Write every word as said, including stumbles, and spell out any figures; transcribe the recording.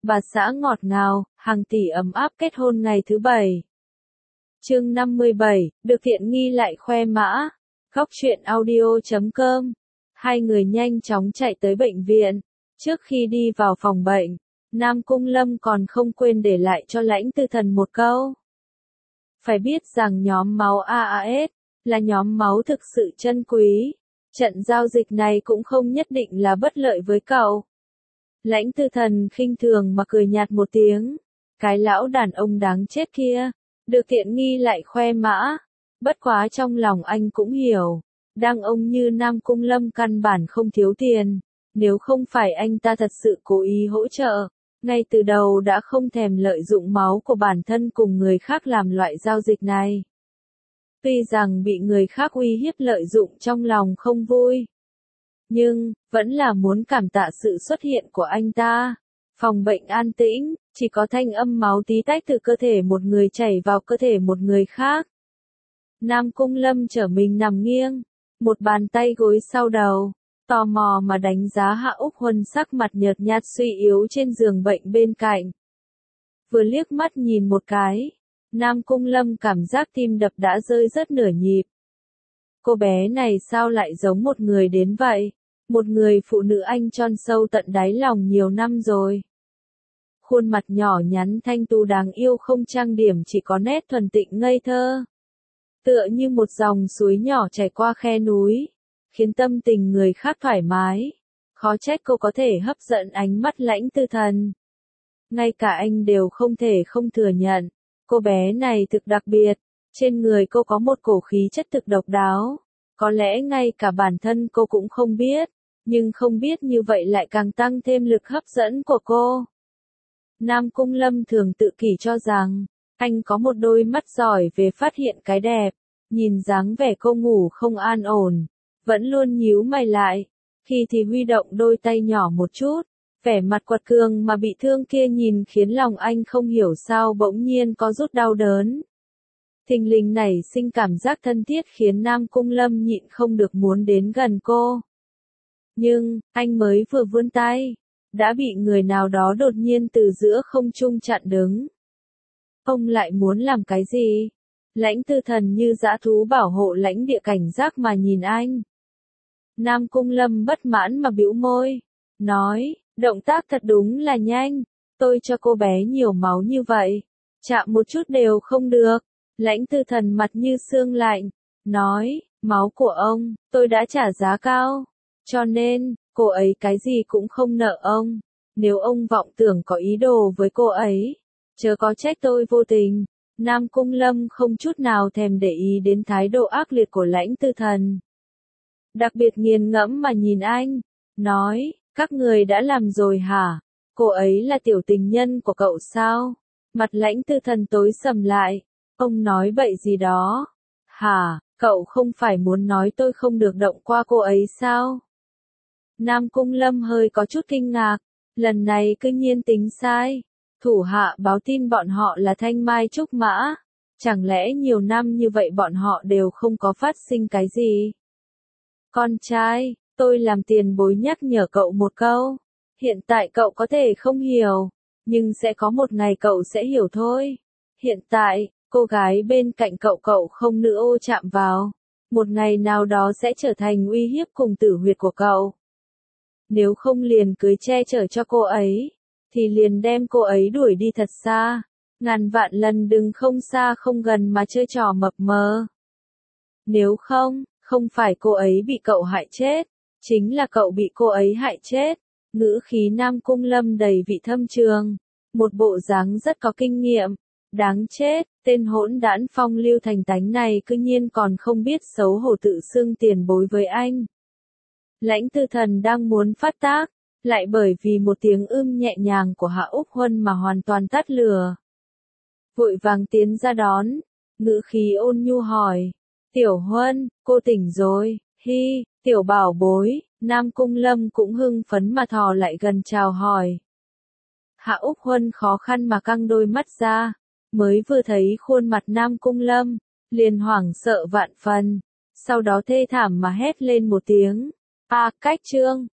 bà xã ngọt ngào, hàng tỷ ấm áp kết hôn ngày thứ bảy. Chương năm mươi bảy, được tiện nghi lại khoe mã. Góc truyện audio chấm com. Hai người nhanh chóng chạy tới bệnh viện. Trước khi đi vào phòng bệnh, Nam Cung Lâm còn không quên để lại cho Lãnh Tư Thần một câu. Phải biết rằng nhóm máu a a ét là nhóm máu thực sự chân quý. Trận giao dịch này cũng không nhất định là bất lợi với cậu. Lãnh Tư Thần khinh thường mà cười nhạt một tiếng. Cái lão đàn ông đáng chết kia, được tiện nghi lại khoe mã. Bất quá trong lòng anh cũng hiểu, đang ông như Nam Cung Lâm căn bản không thiếu tiền. Nếu không phải anh ta thật sự cố ý hỗ trợ, ngay từ đầu đã không thèm lợi dụng máu của bản thân cùng người khác làm loại giao dịch này. Tuy rằng bị người khác uy hiếp lợi dụng trong lòng không vui, nhưng vẫn là muốn cảm tạ sự xuất hiện của anh ta. Phòng bệnh an tĩnh, chỉ có thanh âm máu tí tách từ cơ thể một người chảy vào cơ thể một người khác. Nam Cung Lâm trở mình nằm nghiêng, một bàn tay gối sau đầu, tò mò mà đánh giá Hạ Úc Huân sắc mặt nhợt nhạt suy yếu trên giường bệnh bên cạnh. Vừa liếc mắt nhìn một cái, Nam Cung Lâm cảm giác tim đập đã rơi rất nửa nhịp. Cô bé này sao lại giống một người đến vậy? Một người phụ nữ anh tròn sâu tận đáy lòng nhiều năm rồi. Khuôn mặt nhỏ nhắn thanh tú đáng yêu không trang điểm, chỉ có nét thuần tịnh ngây thơ. Tựa như một dòng suối nhỏ chảy qua khe núi, khiến tâm tình người khác thoải mái. Khó trách cô có thể hấp dẫn ánh mắt Lãnh Tư Thần. Ngay cả anh đều không thể không thừa nhận, cô bé này thực đặc biệt. Trên người cô có một cổ khí chất thực độc đáo. Có lẽ ngay cả bản thân cô cũng không biết, nhưng không biết như vậy lại càng tăng thêm lực hấp dẫn của cô. Nam Cung Lâm thường tự kỷ cho rằng, anh có một đôi mắt giỏi về phát hiện cái đẹp. Nhìn dáng vẻ cô ngủ không an ổn, vẫn luôn nhíu mày lại, khi thì huy động đôi tay nhỏ một chút. Vẻ mặt quật cường mà bị thương kia nhìn khiến lòng anh không hiểu sao bỗng nhiên có rút đau đớn. Thình lình nảy sinh cảm giác thân thiết khiến Nam Cung Lâm nhịn không được muốn đến gần cô. Nhưng, anh mới vừa vươn tay, đã bị người nào đó đột nhiên từ giữa không trung chặn đứng. Ông lại muốn làm cái gì? Lãnh Tư Thần như dã thú bảo hộ lãnh địa cảnh giác mà nhìn anh. Nam Cung Lâm bất mãn mà bĩu môi, nói, động tác thật đúng là nhanh, tôi cho cô bé nhiều máu như vậy, chạm một chút đều không được. Lãnh Tư Thần mặt như xương lạnh, nói, máu của ông, tôi đã trả giá cao, cho nên, cô ấy cái gì cũng không nợ ông. Nếu ông vọng tưởng có ý đồ với cô ấy, chớ có trách tôi vô tình. Nam Cung Lâm không chút nào thèm để ý đến thái độ ác liệt của Lãnh Tư Thần. Đặc biệt nghiền ngẫm mà nhìn anh, nói, các người đã làm rồi hả? Cô ấy là tiểu tình nhân của cậu sao? Mặt Lãnh Tư Thần tối sầm lại. Ông nói bậy gì đó? Hả, cậu không phải muốn nói tôi không được động qua cô ấy sao? Nam Cung Lâm hơi có chút kinh ngạc, lần này cứ nhiên tính sai. Thủ hạ báo tin bọn họ là Thanh Mai Trúc Mã. Chẳng lẽ nhiều năm như vậy bọn họ đều không có phát sinh cái gì? Con trai, tôi làm tiền bối nhắc nhở cậu một câu. Hiện tại cậu có thể không hiểu, nhưng sẽ có một ngày cậu sẽ hiểu thôi. Hiện tại, cô gái bên cạnh cậu cậu không nữa ô chạm vào, một ngày nào đó sẽ trở thành uy hiếp cùng tử huyệt của cậu. Nếu không liền cưới che chở cho cô ấy, thì liền đem cô ấy đuổi đi thật xa. Ngàn vạn lần đừng không xa không gần mà chơi trò mập mờ. Nếu không, không phải cô ấy bị cậu hại chết, chính là cậu bị cô ấy hại chết. Ngữ khí Nam Cung Lâm đầy vị thâm trường, một bộ dáng rất có kinh nghiệm. Đáng chết, tên hỗn đản phong lưu thành tánh này cư nhiên còn không biết xấu hổ tự xưng tiền bối với anh. Lãnh Tư Thần đang muốn phát tác, lại bởi vì một tiếng ưm nhẹ nhàng của Hạ Úc Huân mà hoàn toàn tắt lửa. Vội vàng tiến ra đón, ngữ khí ôn nhu hỏi, Tiểu Huân, cô tỉnh rồi, hi, tiểu bảo bối. Nam Cung Lâm cũng hưng phấn mà thò lại gần chào hỏi. Hạ Úc Huân khó khăn mà căng đôi mắt ra, mới vừa thấy khuôn mặt Nam Cung Lâm, liền hoảng sợ vạn phần, sau đó thê thảm mà hét lên một tiếng, a cách trương,